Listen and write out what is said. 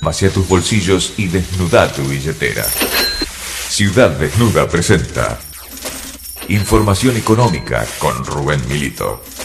Vacía tus bolsillos y desnuda tu billetera. Ciudad Desnuda presenta Información Económica con Rubén Milito.